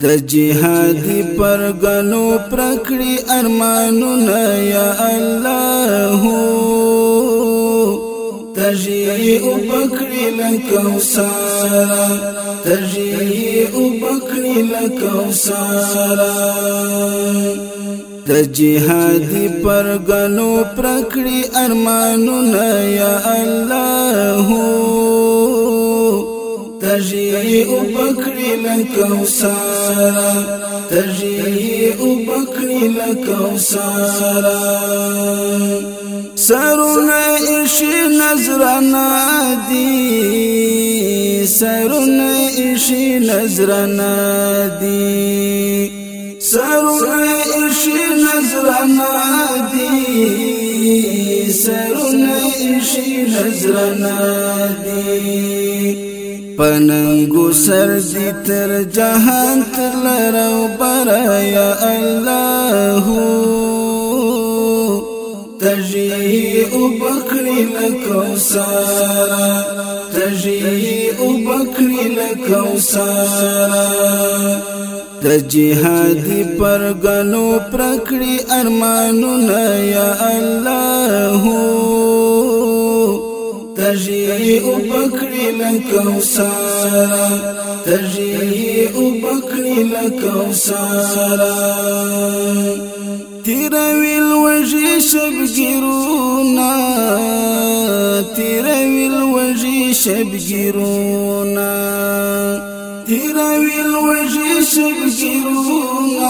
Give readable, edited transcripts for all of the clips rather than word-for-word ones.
د جهادي پرګنو پرکړي ارمانونه یا الله تجي وبکړي لکوثر تجي وبکړي لکوثر د جهادي پرګنو پرکړي ارمانونه یا الله تجي وبکړي لکوثر تجي وبکړي لکوثر سرونه ایشی نظرنا دی سرونه ایشی نظرنا دی سرونه ایشی نظرنا دی سرونه ایشی نظرنا دی پننګو سر دی تر جهان تر لرو برا یا الله تجي وبکړي لکوثر تجي وبکړي لکوثر د جهادي پرګنو پرکړي ارمانونه یا الله تجي وبکړي لکوثر تجي وبکړي لکوثر تیروی الوجی شبگیرونا تیروی الوجی شبگیرونا تیروی الوجی شبگیرونا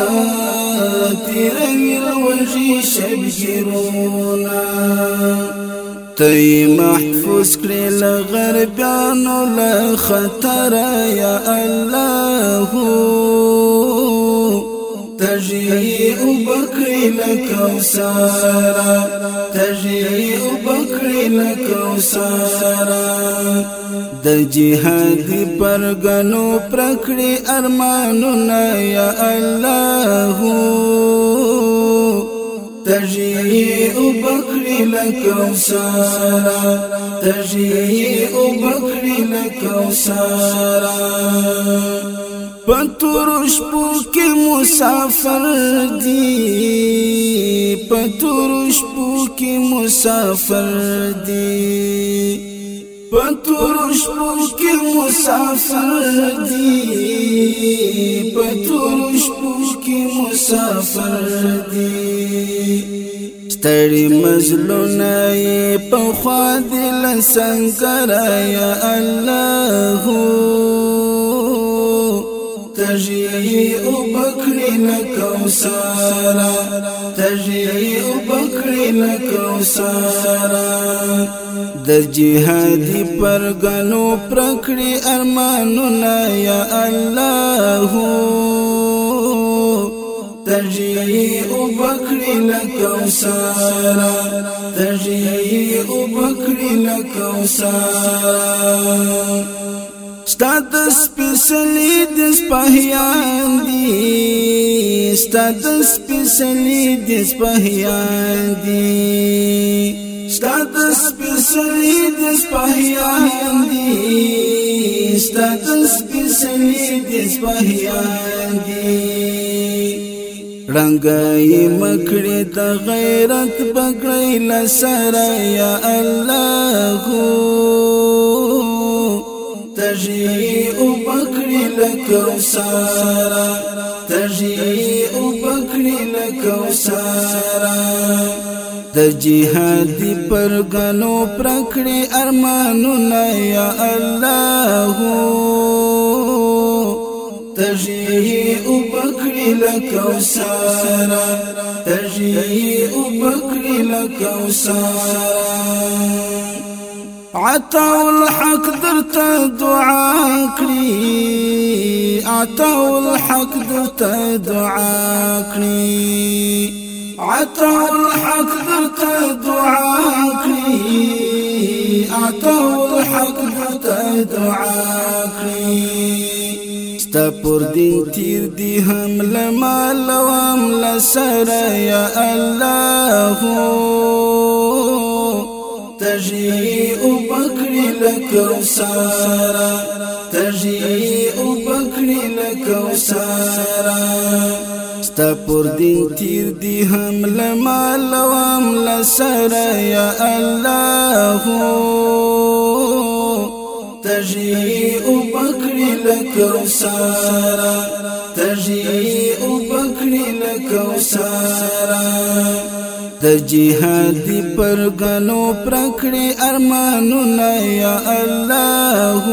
تیروی الوجی شبگیرونا تی محفوظ کری لغربیانو لخطر یا اللہ تجي وبکړي لکوثر تجي وبکړي لکوثر د جهادي پرګنو پرکړي ارمانونه یا الله تجي وبکړي لکوثر تجي وبکړي لکوثر پتورش پوکی مسافر دی پتورش پوکی مسافر دی پتورش پوکی مسافر دی پتورش پوکی مسافر دی ستړي مزلونه په خوا دل څنګه یا الله تجي وبکړي لکوثر تجي وبکړي لکوثر د جهادي پرګنو پرکړي ارمانونه یا الله تجي وبکړي لکوثر تجي وبکړي لکوثر ستاد سپیشلی دس پهیان دی ستاد سپیشلی دس پهیان دی ستاد سپیشلی دس پهیان دی ستاد سپیشلی دس پهیان دی رنگای مکړی د غیرت بګړی لسره یا الله تجي وبکړي لکوثر تجي وبکړي لکوثر د جهادي پرګنو پرکړي ارمانونه یا الله تجي وبکړي لکوثر تجي وبکړي لکوثر عطاو الحق درته دعا کړی عطاو الحق درته دعا کړی عطاو الحق درته دعا کړی عطاو الحق درته دعا کړی ستا پر دین تیر دی حمله مال و حمله سره یا الله تجي وبکړي لکوثر تجي وبکړي لکوثر لکوثر ستا پر دین تیر دی هم لمال وام لسر یا الله تجی او بکری لکوثر تجی او بکری لکوثر د جهاد پرګنو پرکړې ارمانونه یا الله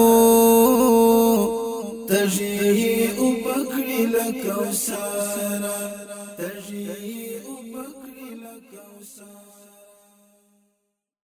تجی او بکری لکوثر تجی او بکری لکوثر